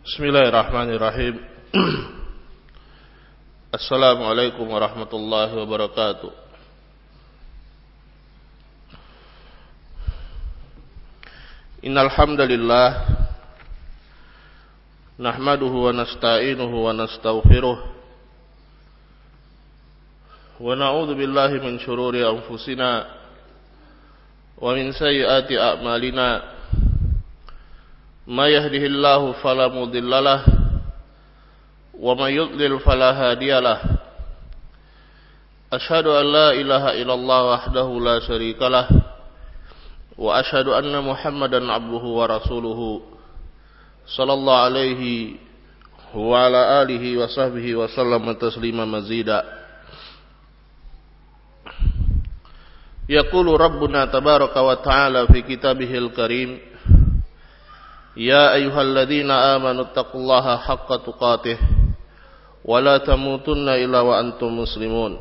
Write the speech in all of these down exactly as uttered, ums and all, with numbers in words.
Bismillahirrahmanirrahim. Assalamualaikum warahmatullahi wabarakatuh. Innal hamdalillah nahmaduhu wa nasta'inuhu wa nastaghfiruh wa na'udzu billahi min shururi anfusina wa min sayyiati a'malina. May yahdihillahu fala mudilla lahu wa may yudlil fala hadiya lahu. Asyhadu an la ilaha illallah wahdahu la syarika lahu wa asyhadu anna Muhammadan abduhu wa rasuluhu sallallahu alaihi wa ala alihi wa sahbihi wa sallam taslima mazida. Yaqulu rabbuna tabaraka wa ta'ala fi kitabihil karim, ya ayyuhalladzina amanu taqullaha haqqa tuqatih wa la tamutunna illa wa antum muslimun.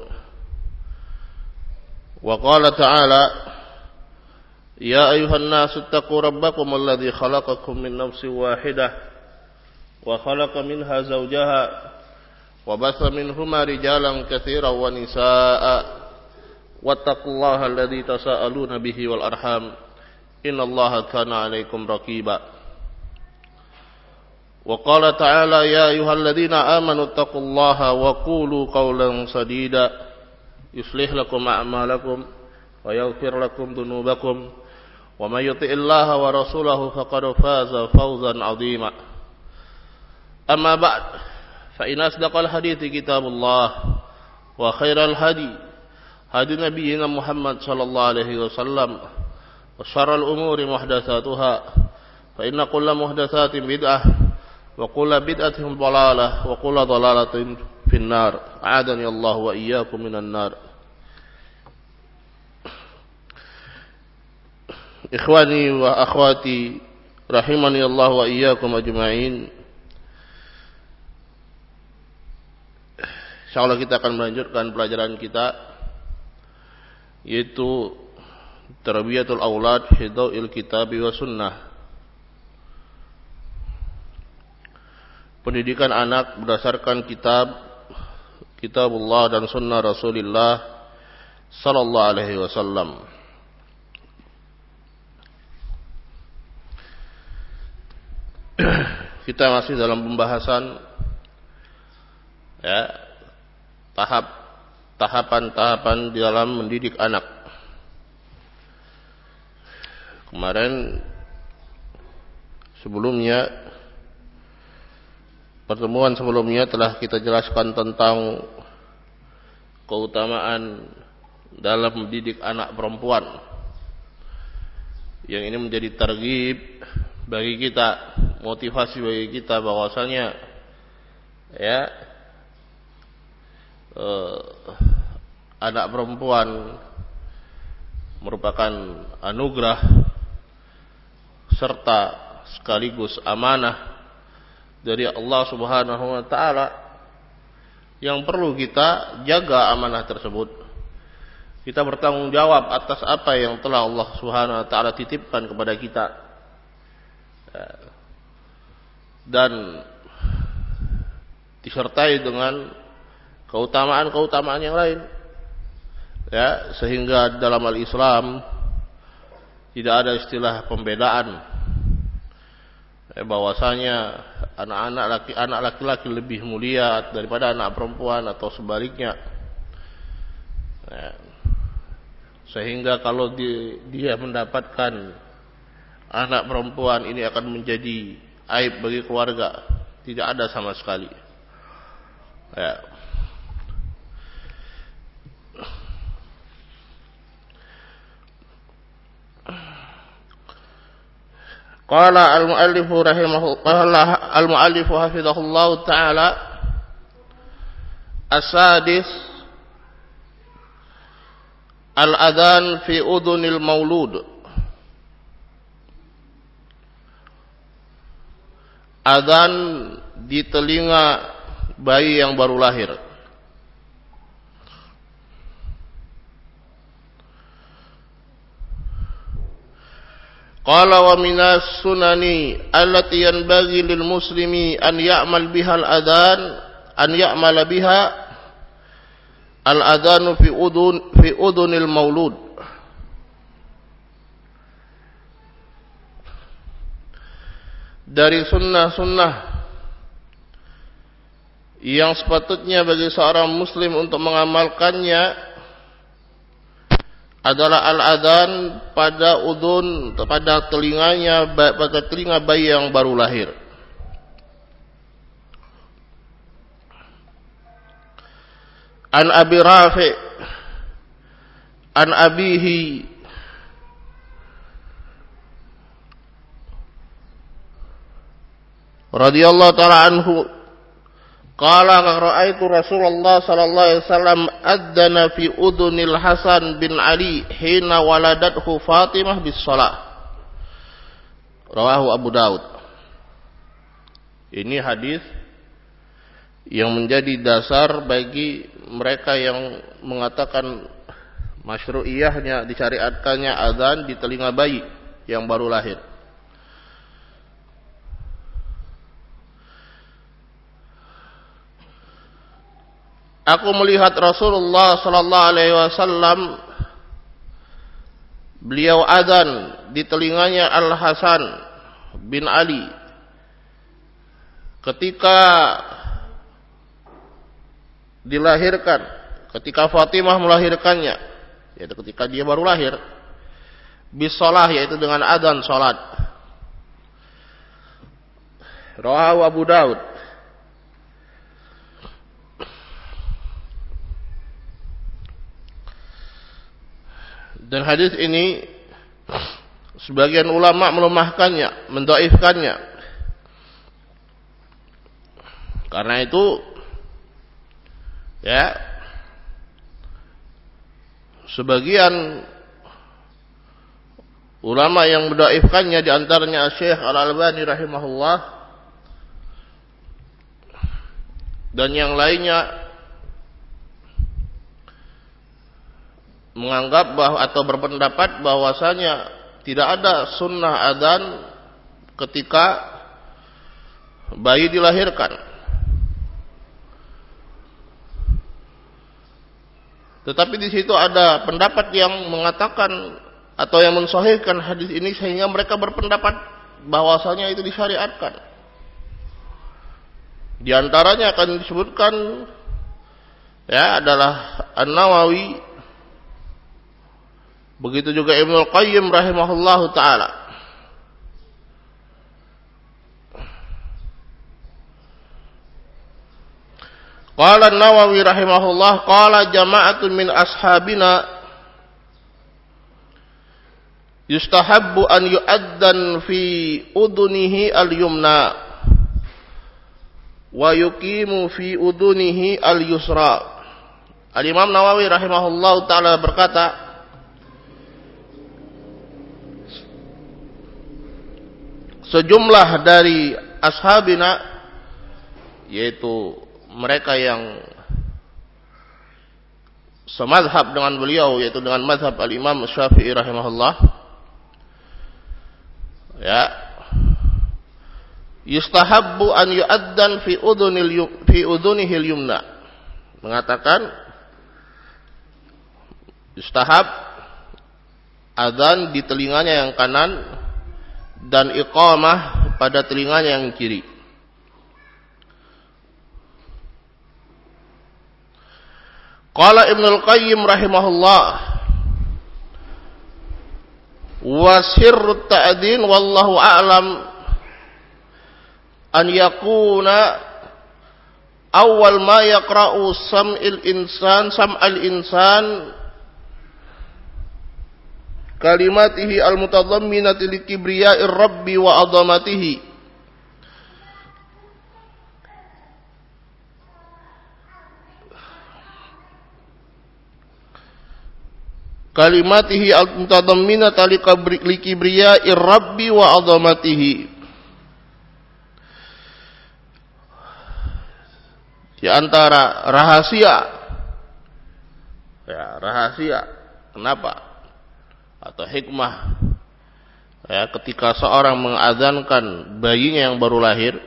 Wa qala ta'ala, ya ayyuhan nasu taqu rabbakum alladzi khalaqakum min nafsin wahidah wa khalaqa minha zawjaha wa batha minhuma rijalan katsiran wa nisaa'a wattaqullaha alladzi tasaaluna bihi wal arham innallaha kana 'alaikum raqiba. Wa qala ta'ala, ya ayyuhalladzina amanu taqullaha wa qulu qawlan sadida yuslih lakum a'malakum wa yaghfir lakum dhunubakum wa may yuti'illaha wa rasulahu faqad faza fawzan 'azima. Amma ba'd, fa in asdaqal hadithi kitabullah wa khairal hadi hadi nabiyyina Muhammad sallallahu alaihi wasallam wa syarral umuri muhdatsatuha fa inna kulla muhdatsatin bid'ah wa kullu bid'atin dhalalah wa kullu dhalalatin finnar. A'adani Allah wa iyyakum minan nar. Ikhwani wa akhwati rahimani Allah wa iyyakum ajma'in. Insyaallah kita akan melanjutkan pelajaran kita, yaitu Tarbiyatul Aulad fi Dhaw'il Kitab wa Sunnah. Pendidikan anak berdasarkan kitab Kitabullah dan sunnah Rasulullah sallallahu alaihi wasallam. Kita masih dalam pembahasan ya, tahap tahapan-tahapan di dalam mendidik anak. Kemarin sebelumnya Pertemuan sebelumnya telah kita jelaskan tentang keutamaan dalam mendidik anak perempuan, yang ini menjadi targhib bagi kita, motivasi bagi kita bahwasanya ya eh, anak perempuan merupakan anugerah serta sekaligus amanah dari Allah Subhanahu wa taala yang perlu kita jaga amanah tersebut. Kita bertanggung jawab atas apa yang telah Allah Subhanahu wa taala titipkan kepada kita. Dan disertai dengan keutamaan-keutamaan yang lain. Ya, sehingga dalam al-Islam tidak ada istilah pembedaan. Bahwasanya anak-anak laki anak laki-laki lebih mulia daripada anak perempuan atau sebaliknya. Sehingga kalau dia, dia mendapatkan anak perempuan, ini akan menjadi aib bagi keluarga. Tidak ada sama sekali. Ya. Qala al-muallif rahimahu qala al-muallif hafizahullah taala as-sadis al-adhan fi udhunil maulud. Adzan di telinga bayi yang baru lahir. Qala wa minas sunani allati yanbaghi lil muslimi an ya'mal biha al adhan an ya'mala biha al adhanu fi udun fi udunil maulud. Dari sunnah-sunnah yang sepatutnya bagi seorang muslim untuk mengamalkannya adalah al-adhan pada udun, pada telinganya, pada telinga bayi yang baru lahir. An Abi Rafi' an abihi radhiyallahu ta'ala anhu qala ra'aitu Rasulullah sallallahu alaihi wasallam adzana fi udunil Hasan bin Ali hina waladathu Fatimah bis shalah. Rawahu Abu Daud. Ini hadis yang menjadi dasar bagi mereka yang mengatakan masyru'iyahnya, disyariatkannya azan di telinga bayi yang baru lahir. Aku melihat Rasulullah sallallahu alaihi wasallam beliau azan di telinganya Al Hasan bin Ali ketika dilahirkan, ketika Fatimah melahirkannya, yaitu ketika dia baru lahir, bisalah, yaitu dengan azan salat. Rawahu Abu Daud. Dan hadis ini sebagian ulama melemahkannya, mendhaifkannya. Karena itu ya sebagian ulama yang mendhaifkannya di antaranya Syekh Al-Albani rahimahullah dan yang lainnya menganggap bahwa atau berpendapat bahwasanya tidak ada sunnah adzan ketika bayi dilahirkan. Tetapi di situ ada pendapat yang mengatakan atau yang mensahihkan hadis ini sehingga mereka berpendapat bahwasanya itu disyariatkan. Di antaranya akan disebutkan ya adalah An-Nawawi, begitu juga Ibnu Qayyim rahimahullahu taala. Qala An-Nawawi rahimahullah qala jama'atun min ashabina yustahabbu an yu'addan fi udunihi al-yumna wa yuqimu fi udunihi al-yusra. Al-Imam Nawawi rahimahullahu taala berkata, sejumlah dari ashabina, yaitu mereka yang semazhab dengan beliau, yaitu dengan mazhab al-Imam Syafi'i rahimahullah, ya, yustahabbu an yu'addan fi udunil fi udunihil yumna, mengatakan yustahab adzan di telinganya yang kanan dan iqamah pada telinganya yang kiri. Qala Ibnul Qayyim rahimahullah, wa sirrut ta'din wallahu a'lam an yakuna awal ma yaqra'u sam'il insan sam'al insan kalimatihi al-mutadhamminati li kibriya'ir rabbi wa 'azamatihi. Kalimatihi al-mutadhamminati li kibriya'ir rabbi wa 'azamatihi. Di antara rahasia, ya rahasia, kenapa? Atau hikmah Ya, ketika seorang mengadzankan bayinya yang baru lahir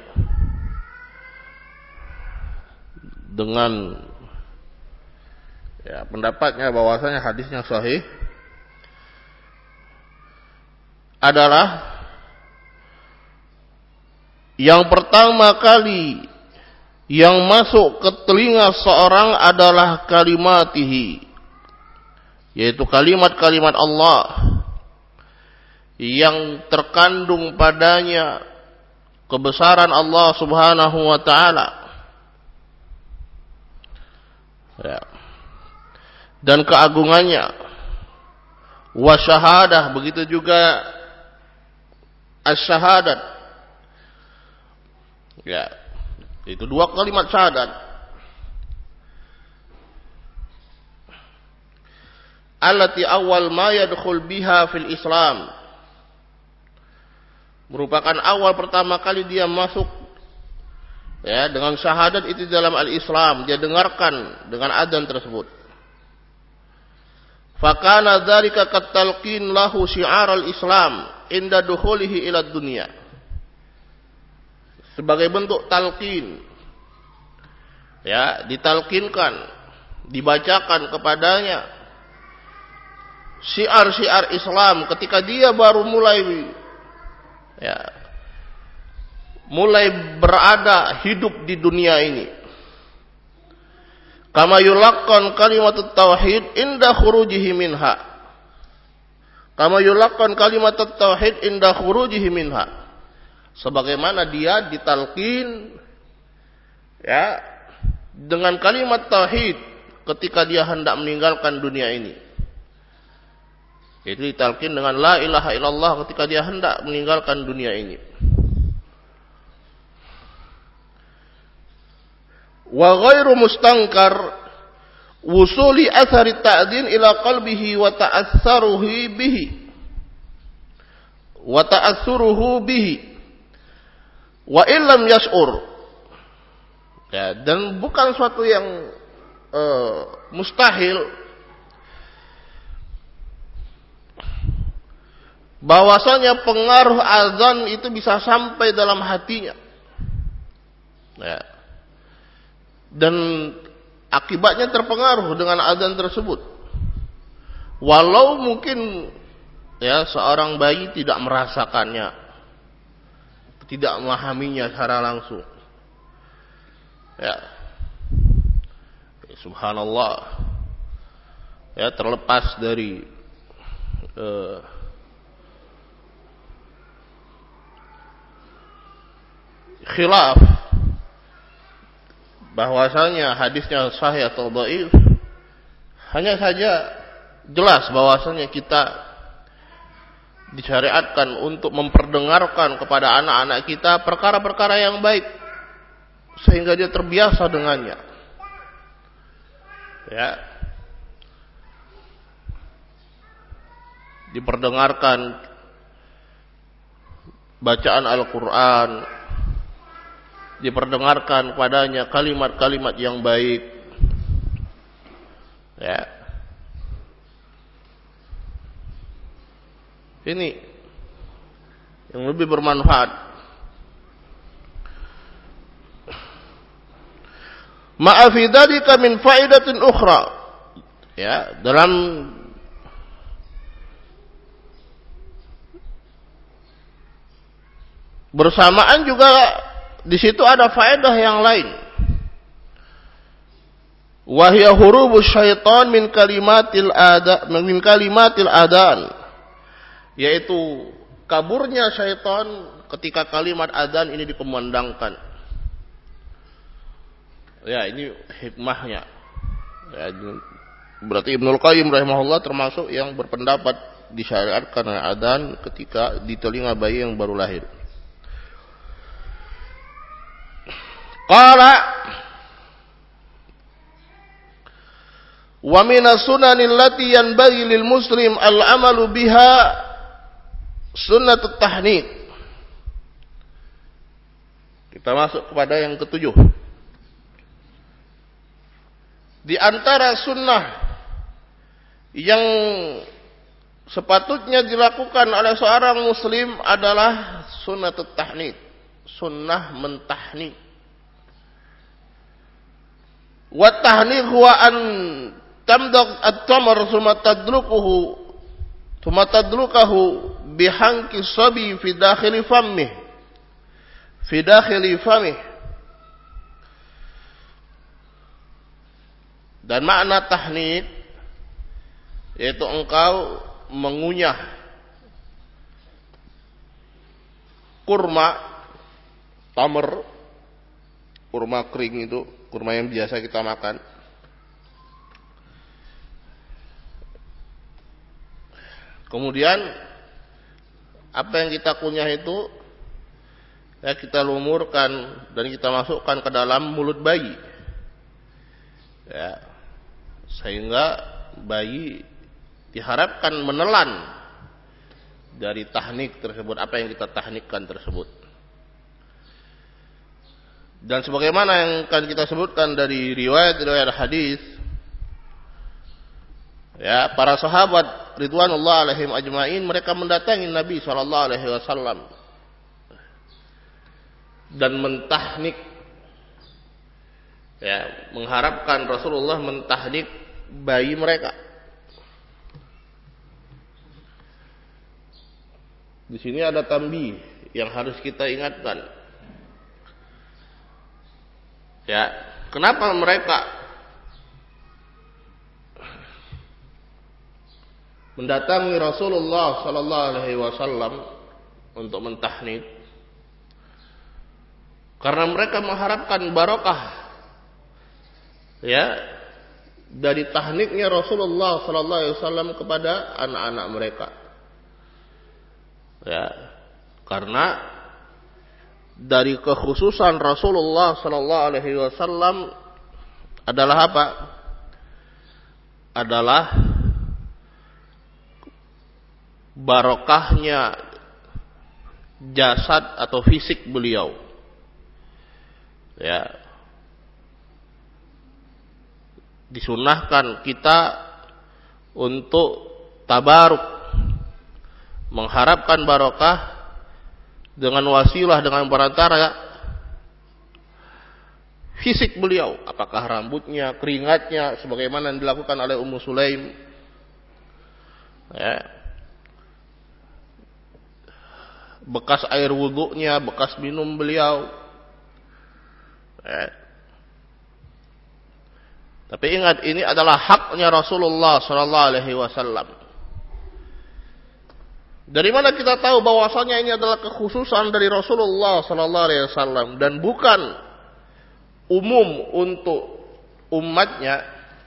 dengan ya, pendapatnya bahwasanya hadisnya sahih adalah yang pertama kali yang masuk ke telinga seorang adalah kalimatihi, yaitu kalimat-kalimat Allah yang terkandung padanya kebesaran Allah Subhanahu wa taala. Ya. Dan keagungannya. Wa syahadah, begitu juga as-syahadat. Ya. Itu dua kalimat syahadat. Allati awal ma yadkhul biha fil Islam. Merupakan awal pertama kali dia masuk ya dengan syahadat itu dalam al-Islam, dia dengarkan dengan adzan tersebut. Fakana dzalika katalqin lahu syi'ar al-Islam inda dukhulihi ila dunya. Sebagai bentuk talqin. Ya, ditalqinkan, dibacakan kepadanya syiar-syiar Islam ketika dia baru mulai ya, mulai berada hidup di dunia ini. Kama yulaqqan kalimatut tauhid inda khurujihi minha. Kama yulaqqan kalimatut tauhid inda khurujihi minha. Sebagaimana dia ditalqin ya dengan kalimat tauhid ketika dia hendak meninggalkan dunia ini. Itu ditalqin dengan la ilaha illallah ketika dia hendak meninggalkan dunia ini. Wa ghairu mustankar wusuli athari ta'din ila qalbihi wa ta'assaruhu bihi wa ta'assuruhu bihi wa illam yash'ur. Ya, dan bukan suatu yang uh, mustahil bahwasanya pengaruh azan itu bisa sampai dalam hatinya. Ya. Dan akibatnya terpengaruh dengan azan tersebut. Walau mungkin ya seorang bayi tidak merasakannya, tidak memahaminya secara langsung. Ya. Subhanallah. Ya, terlepas dari uh, khilaf bahwasanya hadisnya sahih atau dhaif, hanya saja jelas bahwasanya kita disyariatkan untuk memperdengarkan kepada anak-anak kita perkara-perkara yang baik sehingga dia terbiasa dengannya. Ya. Diperdengarkan bacaan Al-Qur'an, diperdengarkan padanya kalimat-kalimat yang baik. Ya. Ini yang lebih bermanfaat. Ma'a fi dzalika min faidatin ukhra. Ya, dalam bersamaan juga di situ ada faedah yang lain. Wahya hurubus syaitan min kalimatil ada min kalimatil adan, yaitu kaburnya syaitan ketika kalimat adzan ini dikumandangkan. Ya, ini hikmahnya. Ya, berarti Ibnul Qayyim rahimahullah termasuk yang berpendapat disyariatkan adzan ketika di telinga bayi yang baru lahir. Qala wa minas sunanil lati yanbaghi lil muslim al amalu biha sunnatut tahnik. Kita masuk kepada yang ketujuh. Di antara sunnah yang sepatutnya dilakukan oleh seorang muslim adalah sunnatut tahnik, sunnah mentahnik. Wa tahnik huwa an tamdaq at-tamr thumma tadluquhu thumma tadluquhu bihanki sabi fi dakhili famih fi dakhili famih. Dan makna tahnik yaitu engkau mengunyah kurma tamr, kurma kering itu, kurma yang biasa kita makan. Kemudian apa yang kita kunyah itu ya kita lumurkan dan kita masukkan ke dalam mulut bayi. Ya, sehingga bayi diharapkan menelan dari tahnik tersebut, apa yang kita tahnikkan tersebut. Dan sebagaimana yang akan kita sebutkan dari riwayat-riwayat hadis, ya, para sahabat ridwanullah alaihim ajmain mereka mendatangi Nabi sallallahu alaihi wasallam dan mentahnik, ya, mengharapkan Rasulullah mentahnik bayi mereka. Di sini ada tambih yang harus kita ingatkan. Ya, kenapa mereka mendatangi Rasulullah sallallahu alaihi wasallam untuk mentahnik? Karena mereka mengharapkan barokah, ya, dari tahniknya Rasulullah sallallahu alaihi wasallam kepada anak-anak mereka. Ya, karena dari kekhususan Rasulullah sallallahu alaihi wasallam adalah apa? Adalah barokahnya jasad atau fisik beliau. Ya. Disunahkan kita untuk tabaruk, mengharapkan barokah dengan wasilah, dengan perantara fisik beliau, apakah rambutnya, keringatnya, sebagaimana yang dilakukan oleh Ummu Sulaim, ya, bekas air wudunya, bekas minum beliau, ya. Tapi ingat, ini adalah haknya Rasulullah sallallahu alaihi wasallam. Dari mana kita tahu bahwasanya ini adalah kekhususan dari Rasulullah sallallahu alaihi wasallam dan bukan umum untuk umatnya?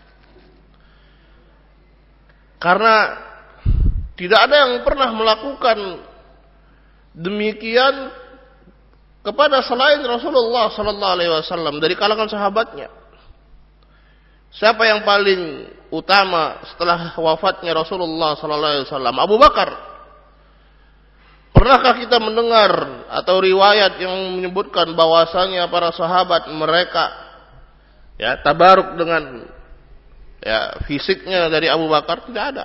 Karena tidak ada yang pernah melakukan demikian kepada selain Rasulullah sallallahu alaihi wasallam dari kalangan sahabatnya. Siapa yang paling utama setelah wafatnya Rasulullah sallallahu alaihi wasallam? Abu Bakar. Pernahkah kita mendengar atau riwayat yang menyebutkan bahwasanya para sahabat mereka ya tabaruk dengan ya fisiknya dari Abu Bakar? Tidak ada.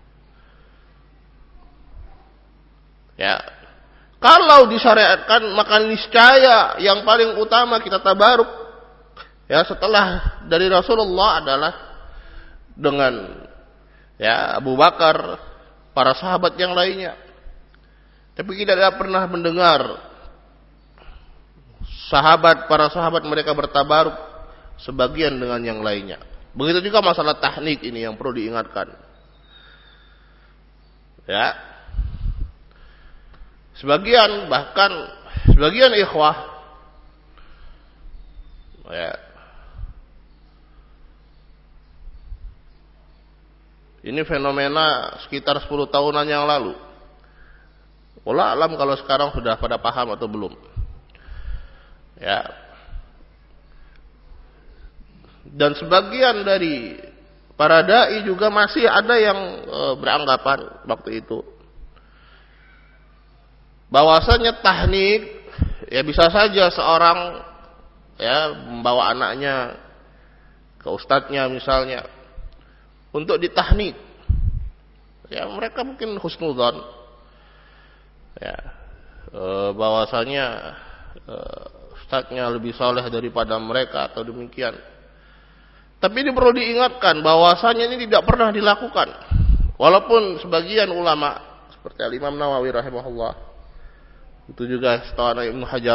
Ya. Kalau disyariatkan maka niscaya yang paling utama kita tabaruk ya setelah dari Rasulullah adalah dengan ya Abu Bakar, para sahabat yang lainnya. Tapi kita tidak pernah mendengar sahabat, para sahabat mereka bertabaruk sebagian dengan yang lainnya. Begitu juga masalah tahnik ini yang perlu diingatkan. Ya. Sebagian bahkan sebagian ikhwah ya. Ini fenomena sekitar sepuluh tahunan yang lalu. Wallah alam kalau sekarang sudah pada paham atau belum. Ya. Dan sebagian dari para dai juga masih ada yang e, beranggapan waktu itu bahwasanya tahnik ya bisa saja seorang ya membawa anaknya ke ustadznya misalnya untuk ditahnik. Ya, mereka mungkin husnudzon. Ya, e, bahwasanya e, ustadznya lebih saleh daripada mereka atau demikian. Tapi ini perlu diingatkan bahwasanya ini tidak pernah dilakukan. Walaupun sebagian ulama seperti Al-Imam Nawawi rahimahullah, itu juga setelah Ibnu Hajar,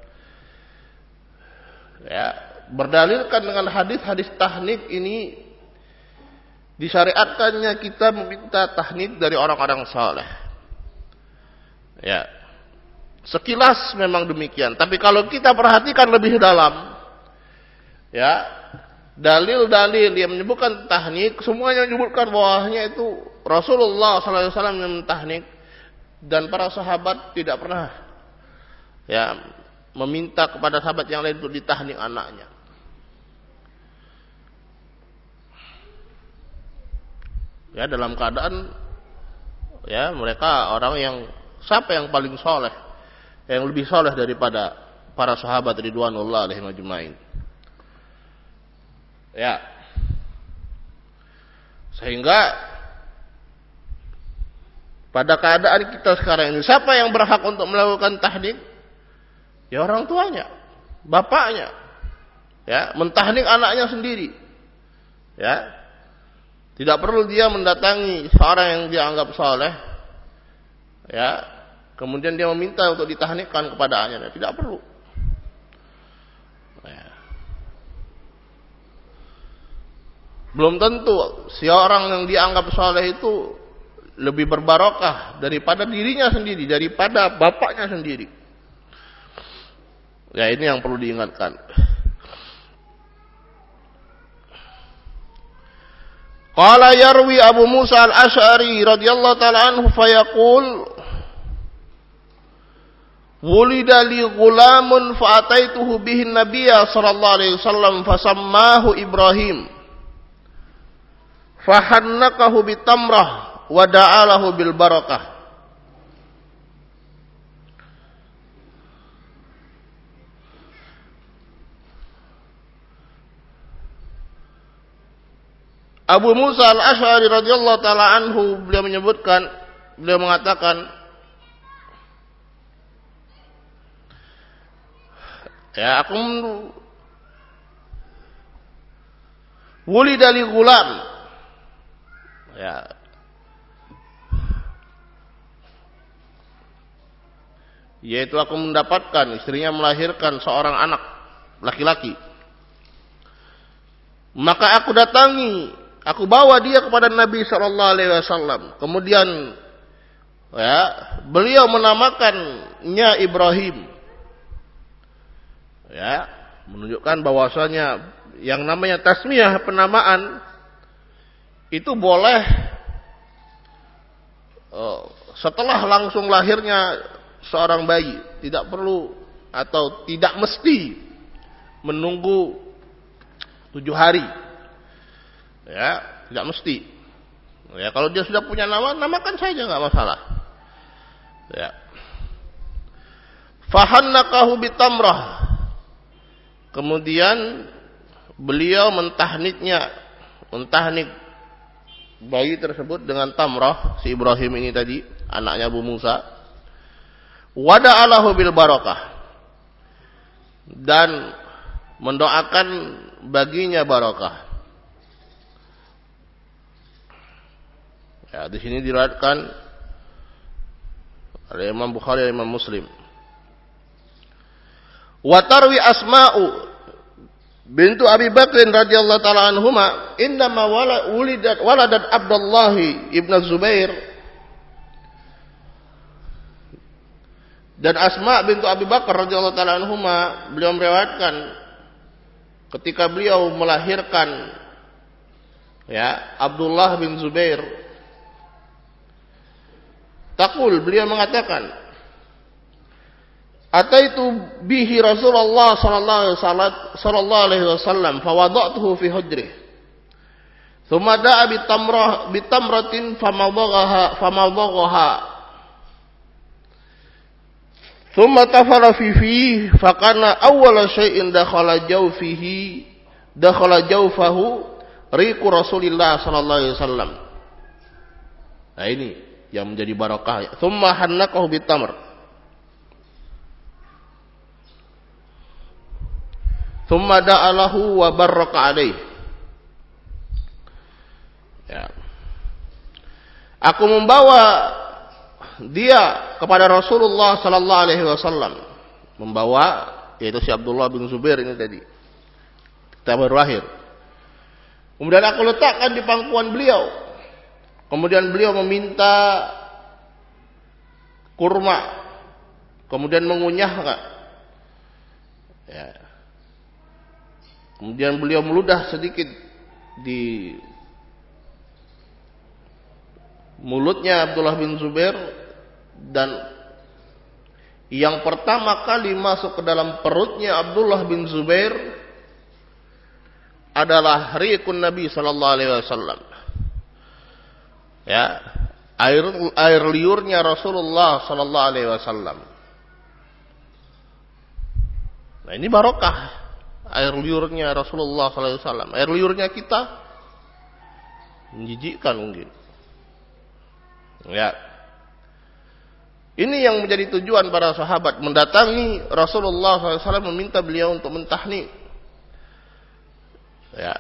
ya, berdalilkan dengan hadis-hadis tahnik ini disyariatkannya kita meminta tahnik dari orang-orang saleh. Ya, sekilas memang demikian. Tapi kalau kita perhatikan lebih dalam, ya, dalil-dalil yang menyebutkan tahnik, semuanya menyebutkan bahwasanya itu Rasulullah sallallahu alaihi wasallam yang mentahnik, dan para sahabat tidak pernah, ya, meminta kepada sahabat yang lain untuk ditahnik anaknya. Ya, dalam keadaan, ya, mereka orang yang, siapa yang paling soleh, yang lebih soleh daripada para sahabat ridwanullah alaihim ajmain. Ya, sehingga pada keadaan kita sekarang ini, siapa yang berhak untuk melakukan tahnik? Ya, orang tuanya, bapaknya, ya, mentahnik anaknya sendiri. Ya, tidak perlu dia mendatangi seorang yang dia anggap saleh, ya, kemudian dia meminta untuk ditahnikkan kepada anaknya. Tidak perlu. Ya. Belum tentu si orang yang dianggap saleh itu lebih berbarokah daripada dirinya sendiri, daripada bapaknya sendiri. Ya, ini yang perlu diingatkan. Qala yarwi Abu Musa al-Asy'ari radhiyallahu ta'ala anhu fayaqul wulida li ghulamun fa ataituhu bihi an-nabiyya sallallahu alaihi wasallam fasammahu Ibrahim fahannakahu bitamrah wa da'alahu bil barakah. Abu Musa al-Asy'ari radhiyallahu ta'ala anhu, beliau menyebutkan, beliau mengatakan, ya, aku wulida li ghulam, ya, yaitu aku mendapatkan, istrinya melahirkan seorang anak laki-laki. Maka aku datangi, aku bawa dia kepada Nabi sallallahu alaihi wasallam. Kemudian, ya, beliau menamakannya Ibrahim. Ya, menunjukkan bahwasanya yang namanya tasmiyah, penamaan, itu boleh uh, setelah langsung lahirnya seorang bayi. Tidak perlu atau tidak mesti menunggu tujuh hari. Ya, tidak mesti. Ya, kalau dia sudah punya nama, namakan saja, nggak masalah. Ya. Fahannakahu bitamrah. Kemudian beliau mentahniknya, mentahnik bayi tersebut dengan tamrah, si Ibrahim ini tadi, anaknya Abu Musa. Wada'alahu bil barakah. Dan mendoakan baginya barakah. Ya, di sini diriwayatkan oleh Imam Bukhari dan Imam Muslim. Wa tarwi Asma'u bintu Abi Bakr radhiyallahu taala anhuma indama wulidat waladat Abdullah ibn Zubair, dan Asma bintu Abi Bakar radhiyallahu taala anhuma, beliau meriwayatkan ketika beliau melahirkan, ya, Abdullah bin Zubair, taqul, beliau mengatakan, ataitu bihi Rasulullah sallallahu alaihi wasallam fa wada'tuhu fi hujrihi thumma da'a bitamrah bitamratin famadaghaha famadaghaha thumma tafala fi fihi fa kana awwala shay'in dakhala jawfihi dakhala jawfahu riqu Rasulillah sallallahu alaihi wasallam. Nah ini yang menjadi barokah. Tsumma hannaqahu bitamr. Tsumma da'alahu wa barraka alaih. Ya. Aku membawa dia kepada Rasulullah sallallahu alaihi wasallam. Membawa, yaitu si Abdullah bin Zubair ini tadi. Kita baru lahir. Kemudian aku letakkan di pangkuan beliau. Kemudian beliau meminta kurma. Kemudian mengunyahkan. Ya. Kemudian beliau meludah sedikit di mulutnya Abdullah bin Zubair, dan yang pertama kali masuk ke dalam perutnya Abdullah bin Zubair adalah riqun Nabi sallallahu alaihi wasallam. Ya, air air liurnya Rasulullah sallallahu alaihi wasallam. Nah, ini barokah air liurnya Rasulullah sallallahu alaihi wasallam. Air liurnya kita menjijikkan mungkin. Ya. Ini yang menjadi tujuan para sahabat mendatangi Rasulullah sallallahu alaihi wasallam meminta beliau untuk mentahnik. Ya.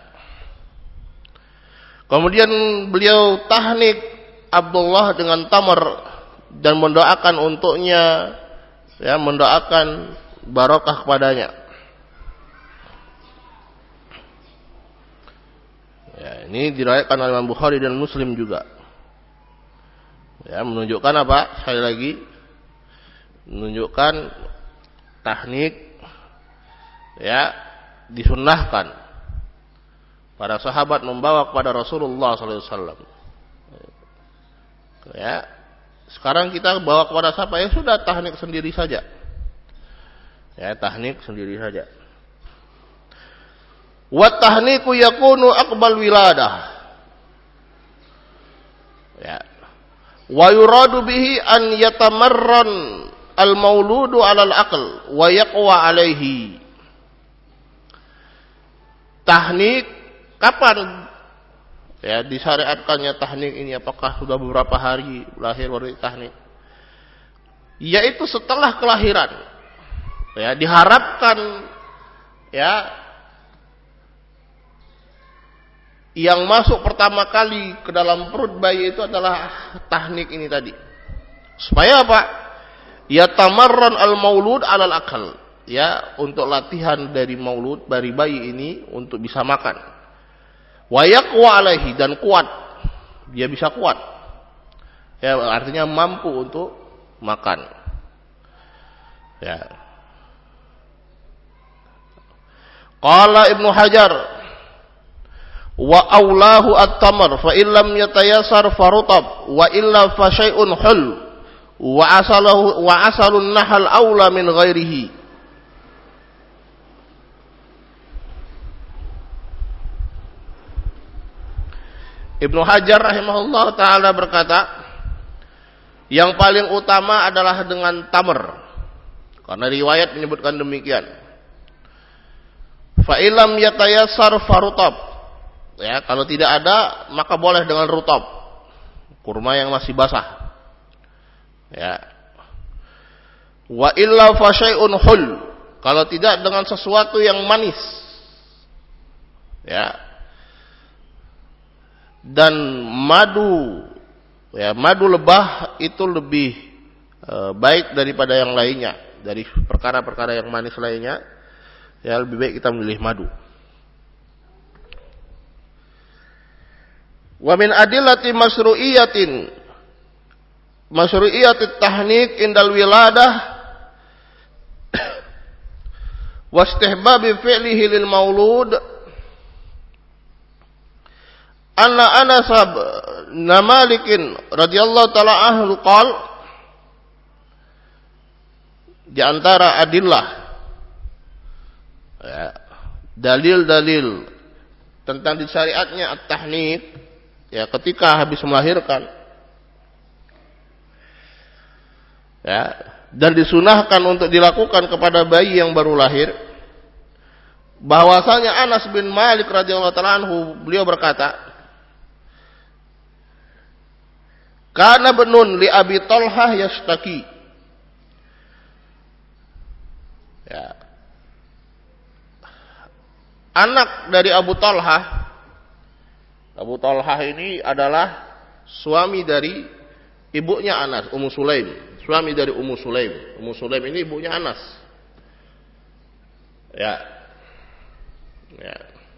Kemudian beliau tahnik Abdullah dengan tamar dan mendoakan untuknya, ya, mendoakan barokah kepadanya. Ya, ini diriwayatkan oleh Imam Bukhari dan Muslim juga. Ya, menunjukkan apa? Sekali lagi menunjukkan tahnik, ya, disunnahkan para sahabat membawa kepada Rasulullah sallallahu alaihi wasallam. Ya, sekarang kita bawa kepada siapa? Ya sudah, tahnik sendiri saja. Ya, tahnik sendiri saja. Wa tahniku yakunu aqbal wiladah. Ya. Wa yuradu bihi an yatamarran al-mauludu 'ala al-aql wa yaqwa 'alaihi. Tahnik kapan ya disyariatkannya tahnik ini? Apakah sudah beberapa hari lahir baru tahnik? Yaitu setelah kelahiran. Ya, diharapkan ya yang masuk pertama kali ke dalam perut bayi itu adalah tahnik ini tadi. Supaya apa? Ya tamarran al-maulud 'alal akal. Ya, untuk latihan dari maulud, dari bayi ini untuk bisa makan. Wa yaqwa 'alaihi, dan kuat. Dia bisa kuat. Ya, artinya mampu untuk makan. Ya. Qala Ibnu Hajar, wa aulahu at-tamar fa illam yatayassar farutab wa illa fa syai'un hul wa asalahu wa asalun nahal aula min ghairihi. Ibnu Hajar rahimahullah taala berkata, yang paling utama adalah dengan tamar, karena riwayat menyebutkan demikian. Fa illam yatayassar farutab, ya, kalau tidak ada maka boleh dengan rutab, kurma yang masih basah. Ya. Wa illa fa syai'un hul, kalau tidak dengan sesuatu yang manis. Ya. Dan madu, ya, madu lebah itu lebih e, baik daripada yang lainnya, dari perkara-perkara yang manis lainnya. Ya, lebih baik kita memilih madu. Wa min adillati masyru'iyatin masyru'iyatit tahnik indal wiladah wa istihbabi fi'lihi lil maulud anna Anas bin Malik radhiyallahu ta'ala anhu qol, di antara adillah, ya, dalil-dalil tentang disyariatnya at-tahnik, ya, ketika habis melahirkan, ya, dan disunahkan untuk dilakukan kepada bayi yang baru lahir, bahwasanya Anas bin Malik radhiyallahu ta'ala anhu beliau berkata, Kana benun li Abi Talhah yashtaki. Ya. Anak dari Abu Talhah, Abu Talhah ini adalah suami dari ibunya Anas, Ummu Sulaim. Suami dari Ummu Sulaim. Ummu Sulaim ini ibunya Anas. Ya. Ya.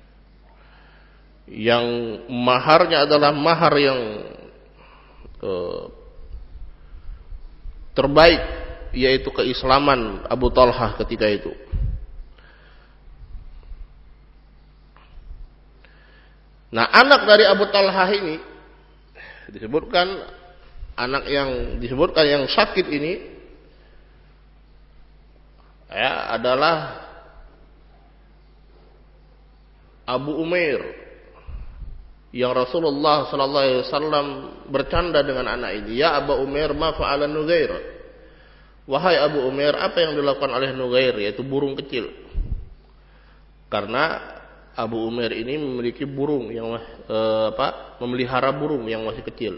Yang maharnya adalah mahar yang eh, terbaik, yaitu keislaman Abu Talhah ketika itu. Nah, anak dari Abu Talhah ini disebutkan, anak yang disebutkan yang sakit ini ya adalah Abu Umair, yang Rasulullah sallallahu alaihi wasallam bercanda dengan anak ini. Ya Abu Umair, ma fa'ala Nugair? Wahai Abu Umair, apa yang dilakukan oleh Nugair, yaitu burung kecil. Karena Abu Umair ini memiliki burung yang eh, apa? memelihara burung yang masih kecil.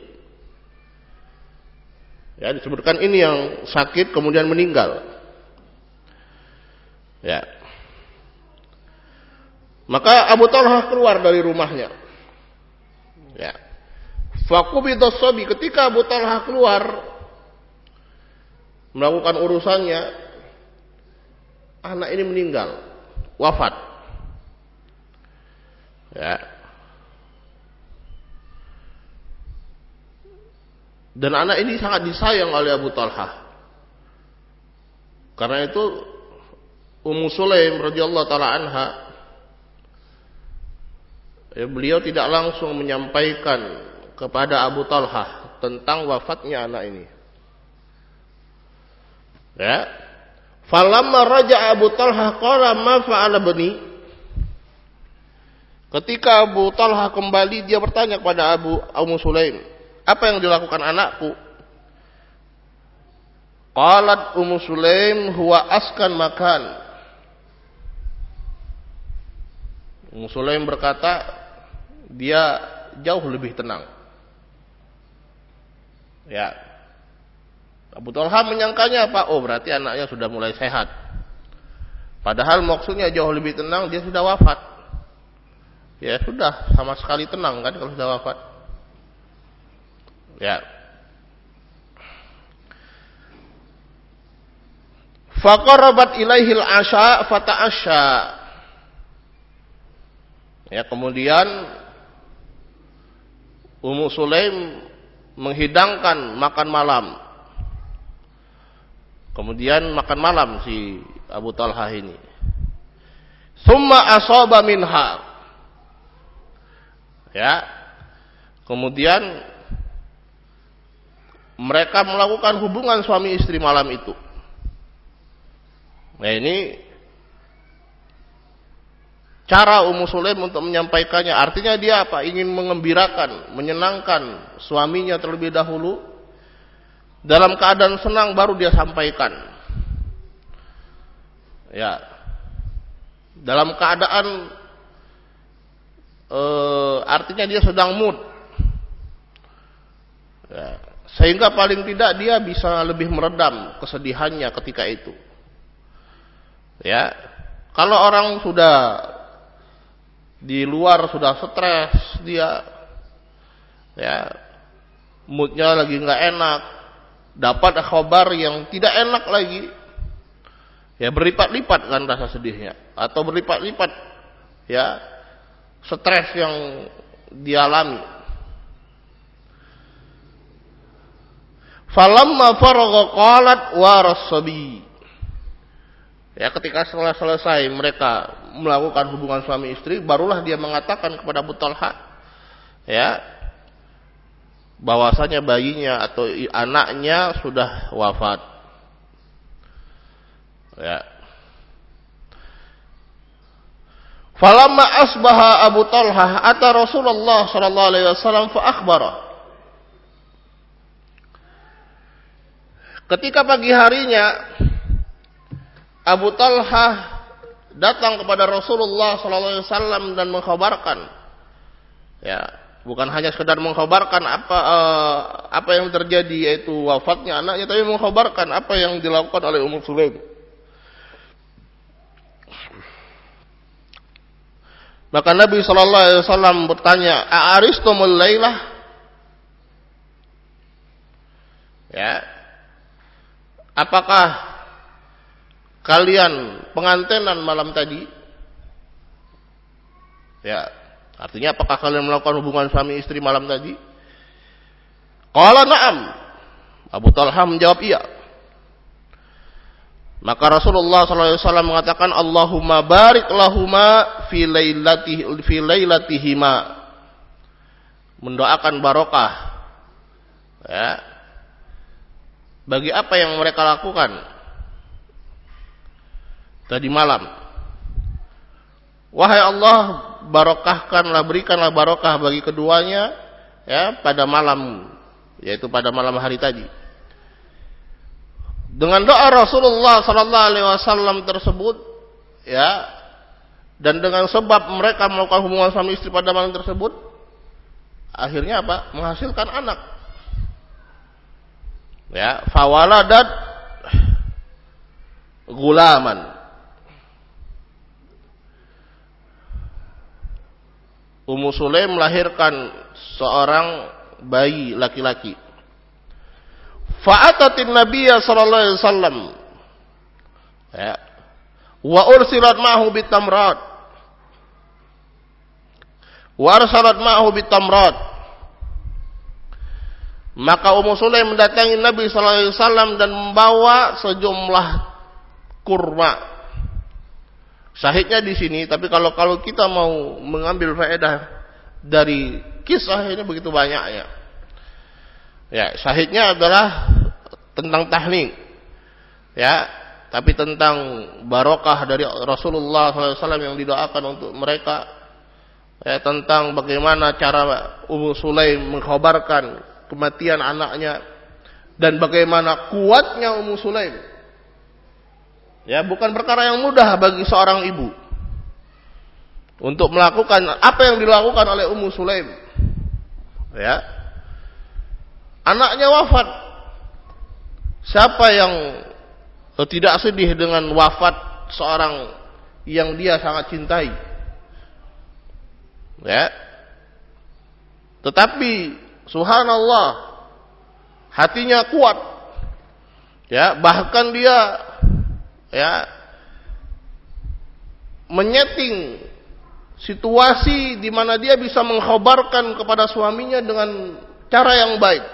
Ya, disebutkan ini yang sakit kemudian meninggal. Ya. Maka Abu Talhah keluar dari rumahnya. Ya. Faqubidus sabi, ketika Abu Talhah keluar melakukan urusannya, anak ini meninggal, wafat. Ya. Dan anak ini sangat disayang oleh Abu Talhah. Karena itu Ummu Sulaim radhiyallahu taala anha, ya, beliau tidak langsung menyampaikan kepada Abu Talhah tentang wafatnya anak ini. Ya. Falamma raja'a Abu Talhah qala ma fa'ala bani. Ketika Abu Talhah kembali, dia bertanya kepada Abu Ummu Sulaim, apa yang dilakukan anakku? Qalat Ummu Sulaim huwa askan makan. Ummu Sulaim berkata, dia jauh lebih tenang. Ya. Abu Talhah menyangkanya apa? Oh, berarti anaknya sudah mulai sehat. Padahal maksudnya jauh lebih tenang, dia sudah wafat. Ya sudah, sama sekali tenang kan kalau sudah wafat. Ya. Faqarabat ilaihil asya fata'asya. Ya, kemudian Ummu Sulaim menghidangkan makan malam. Kemudian makan malam si Abu Talhah ini. Summa asaba minha. Ya. Kemudian mereka melakukan hubungan suami istri malam itu. Nah, ini cara Ummu Sulaim untuk menyampaikannya. Artinya dia apa? Ingin mengembirakan, menyenangkan suaminya terlebih dahulu. Dalam keadaan senang baru dia sampaikan. Ya. Dalam keadaan e, artinya dia sedang mood. Ya. Sehingga paling tidak dia bisa lebih meredam kesedihannya ketika itu. Ya. Kalau orang sudah di luar sudah stres, dia ya moodnya lagi nggak enak, dapat kabar yang tidak enak lagi, ya berlipat-lipat kan rasa sedihnya, atau berlipat-lipat ya stres yang dialami. Falamma faragha qalat waras sabi. Ya, ketika setelah selesai mereka melakukan hubungan suami istri, barulah dia mengatakan kepada Abu Talhah, ya, bahwasanya bayinya atau anaknya sudah wafat. Ya. Falamma asbaha Abu Talhah ata Rasulullah sallallahu alaihi wasallam fa akhbara. Ketika pagi harinya Abu Talhah datang kepada Rasulullah sallallahu alaihi wasallam dan mengkhabarkan, ya, bukan hanya sekedar mengkhabarkan apa uh, apa yang terjadi, yaitu wafatnya anaknya, tapi mengkhabarkan apa yang dilakukan oleh Ummu Sulaim. Maka Nabi sallallahu alaihi wasallam bertanya, "A'aristumul lailah?" Ya. Apakah kalian pengantenan malam tadi? Ya. Artinya apakah kalian melakukan hubungan suami istri malam tadi? Qala na'am. Abu Talha menjawab iya. Maka Rasulullah sallallahu alaihi wasallam mengatakan, Allahumma barik lahuma fi lailatihi fi lailatihima. Mendoakan barokah, ya, bagi apa yang mereka lakukan tadi malam. Wahai Allah, barokahkanlah, berikanlah barokah bagi keduanya, ya, pada malam, yaitu pada malam hari tadi. Dengan doa Rasulullah sallallahu alaihi wasallam tersebut, ya, dan dengan sebab mereka melakukan hubungan suami istri pada malam tersebut, akhirnya apa? Menghasilkan anak. Ya, fawaladat gulaman. Ummu Sulaim melahirkan seorang bayi laki-laki. Fa'atatin Nabiyya sallallahu alaihi wasallam, ya, wa ursilat ma'hu bitamrat, wa arsalat ma'hu bitamrat. Maka Ummu Sulaim mendatangi Nabi sallallahu alaihi wasallam dan membawa sejumlah kurma. Syahidnya di sini, tapi kalau kalau kita mau mengambil faedah dari kisah ini begitu banyaknya. Ya, syahidnya adalah tentang tahnik, ya, tapi tentang barokah dari Rasulullah sallallahu alaihi wasallam yang didoakan untuk mereka, ya, tentang bagaimana cara Ummu Sulaim mengkhabarkan kematian anaknya dan bagaimana kuatnya Ummu Sulaim. Ya, bukan perkara yang mudah bagi seorang ibu untuk melakukan apa yang dilakukan oleh Ummu Sulaim. Ya. Anaknya wafat. Siapa yang tidak sedih dengan wafat seorang yang dia sangat cintai? Ya. Tetapi subhanallah, hatinya kuat. Ya, bahkan dia, ya, menyeting situasi di mana dia bisa mengkhabarkan kepada suaminya dengan cara yang baik,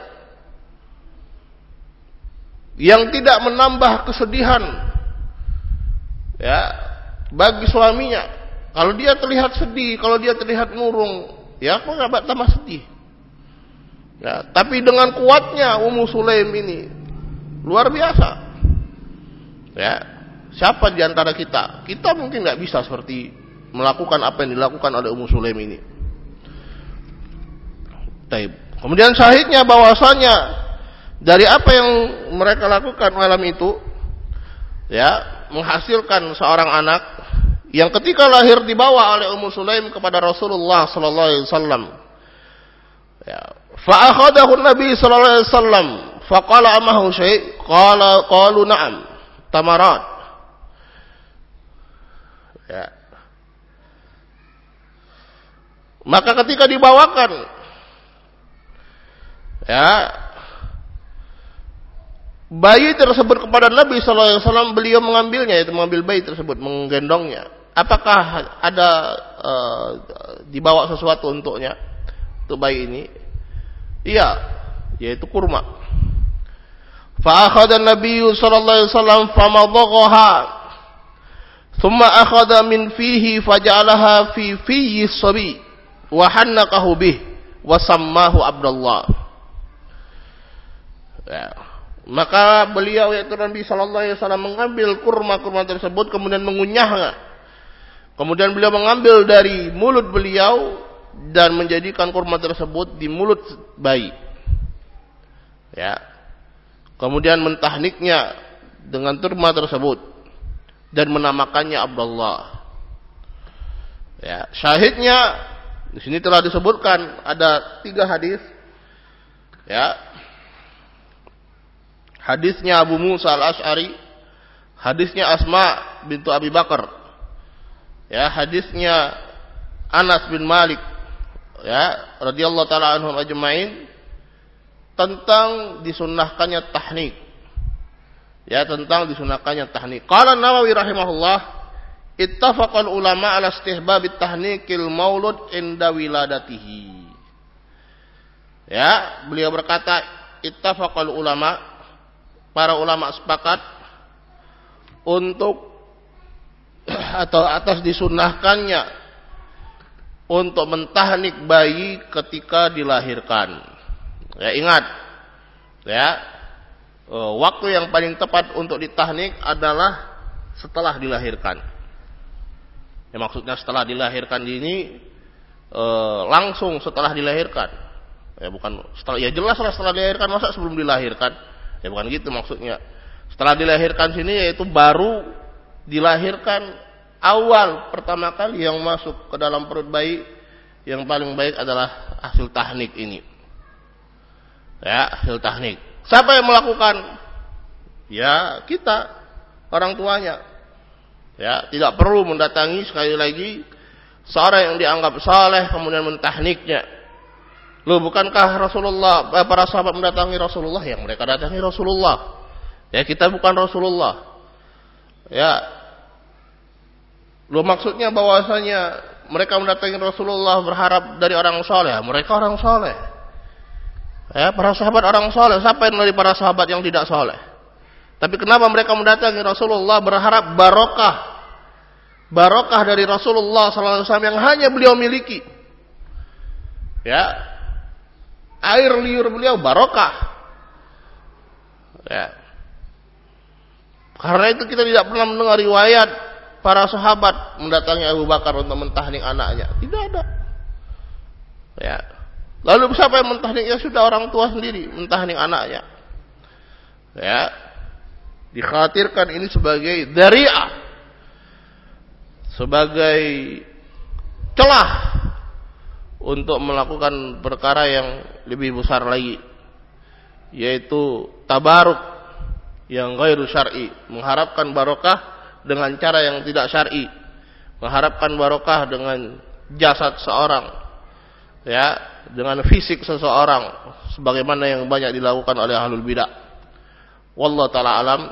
yang tidak menambah kesedihan, ya, bagi suaminya. Kalau dia terlihat sedih, kalau dia terlihat murung, ya, kok nggak tambah sedih. Ya, tapi dengan kuatnya Ummu Sulaim ini luar biasa. Ya, siapa di antara kita? Kita mungkin nggak bisa seperti melakukan apa yang dilakukan oleh Ummu Sulaim ini. Taib. Kemudian syahidnya bahwasanya dari apa yang mereka lakukan malam itu, ya, menghasilkan seorang anak yang ketika lahir dibawa oleh Ummu Sulaim kepada Rasulullah sallallahu alaihi wasallam. Ya, fa akhadahu Nabi sallallahu alaihi wasallam, fa qala amahu syai', qala qalu na'am, tamarat. Ya. Maka ketika dibawakan, ya, bayi tersebut kepada Nabi sallallahu alaihi wasallam, beliau mengambilnya, yaitu mengambil bayi tersebut, menggendongnya. Apakah ada uh, dibawa sesuatu untuknya, untuk bayi ini? Iya, yaitu kurma. Fa akhadha an-nabiy sallallahu alaihi wasallam famadaghaha, thumma akhadha min fihi faja'alaha fi fiyyi as-sabi wa hannaqahu bih wa sammahu Abdullah. Ya. Maka beliau, yaitu Nabi sallallahu alaihi wasallam, mengambil kurma-kurma tersebut kemudian mengunyahnya. Kemudian beliau mengambil dari mulut beliau dan menjadikan kurma tersebut di mulut bayi. Ya. Kemudian mentahniknya dengan kurma tersebut dan menamakannya Abdullah. Ya, syahidnya Di sini telah disebutkan ada tiga hadis, ya. Hadisnya Abu Musa al-Asy'ari, hadisnya Asma bintu Abi Bakar, ya, hadisnya Anas bin Malik, ya, radhiyallahu taala anhum ajma'in, tentang disunnahkannya tahnik. Ya, tentang disunnahkannya tahnik. Qala Nawawi rahimahullah, ittafaqal ulama ala istihbab tahnikil maulud inda wiladatihi. Ya, beliau berkata, ittafaqal ulama, para ulama sepakat untuk atau atas disunnahkannya untuk mentahnik bayi ketika dilahirkan. Ya, ingat, ya, waktu yang paling tepat untuk ditahnik adalah setelah dilahirkan. Ya, maksudnya setelah dilahirkan ini e, langsung setelah dilahirkan. Ya, bukan setelah, ya jelas lah setelah dilahirkan, masa sebelum dilahirkan? Ya bukan gitu maksudnya. Setelah dilahirkan sini yaitu baru dilahirkan, awal pertama kali yang masuk ke dalam perut bayi, yang paling baik adalah hasil tahnik ini. Ya, hasil tahnik. Siapa yang melakukan? Ya, kita, orang tuanya. Ya, tidak perlu mendatangi sekali lagi seorang yang dianggap saleh kemudian mentahniknya. Loh, bukankah Rasulullah, para sahabat mendatangi Rasulullah? Yang mereka datangi Rasulullah. Ya, kita bukan Rasulullah. Ya. Loh, maksudnya bahwasanya mereka mendatangi Rasulullah berharap dari orang saleh. Mereka orang saleh. Ya, para sahabat orang saleh. Siapa yang dari para sahabat yang tidak saleh? Tapi kenapa mereka mendatangi Rasulullah berharap barokah? Barokah dari Rasulullah sallallahu alaihi wasallam yang hanya beliau miliki. Ya. Air liur beliau barokah. Ya. Karena itu kita tidak pernah mendengar riwayat para sahabat mendatangi Abu Bakar untuk mentahnik anaknya. Tidak ada. Ya. Lalu siapa yang mentahnik? Ya sudah, orang tua sendiri mentahnik anaknya. Ya. Dikhawatirkan ini sebagai dzari'ah, sebagai celah untuk melakukan perkara yang lebih besar lagi, yaitu tabaruk yang ghairu syar'i, mengharapkan barokah dengan cara yang tidak syar'i, mengharapkan barokah dengan jasad seorang, ya, dengan fisik seseorang, sebagaimana yang banyak dilakukan oleh ahlul bidah. Wallahu ta'ala alam.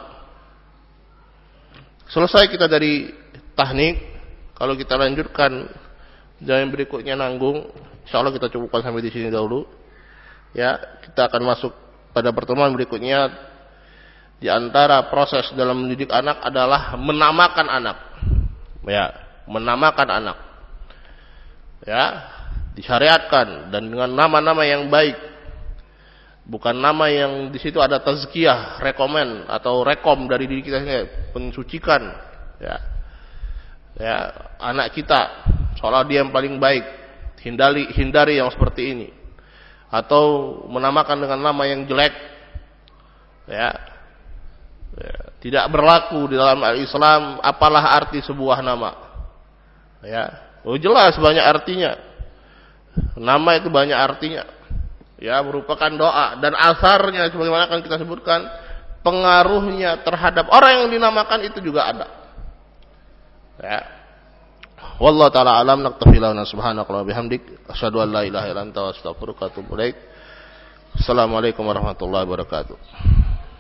Selesai kita dari tahnik. Kalau kita lanjutkan jalan berikutnya nanggung, insyaallah kita cukupkan sampai di sini dahulu. Ya, kita akan masuk pada pertemuan berikutnya. Di antara proses dalam mendidik anak adalah menamakan anak. Ya, menamakan anak. Ya, disyariatkan dan dengan nama-nama yang baik. Bukan nama yang di situ ada tazkiyah, rekomen atau rekom dari diri kita sendiri, pensucikan. Ya. Ya, anak kita seolah dia yang paling baik. Hindari hindari yang seperti ini. Atau menamakan dengan nama yang jelek. Ya. Ya, tidak berlaku di dalam al-Islam apalah arti sebuah nama. Ya. Oh, jelas banyak artinya. Nama itu banyak artinya. Ya, merupakan doa dan asarnya sebagaimana akan kita sebutkan, pengaruhnya terhadap orang yang dinamakan itu juga ada. Ya. Wallahu taala alam, naktafi lana subhanakallahumma bihamdik asyhadu an la ilaha illa anta astaghfiruka wa atubu ilaik. Assalamualaikum warahmatullahi wabarakatuh.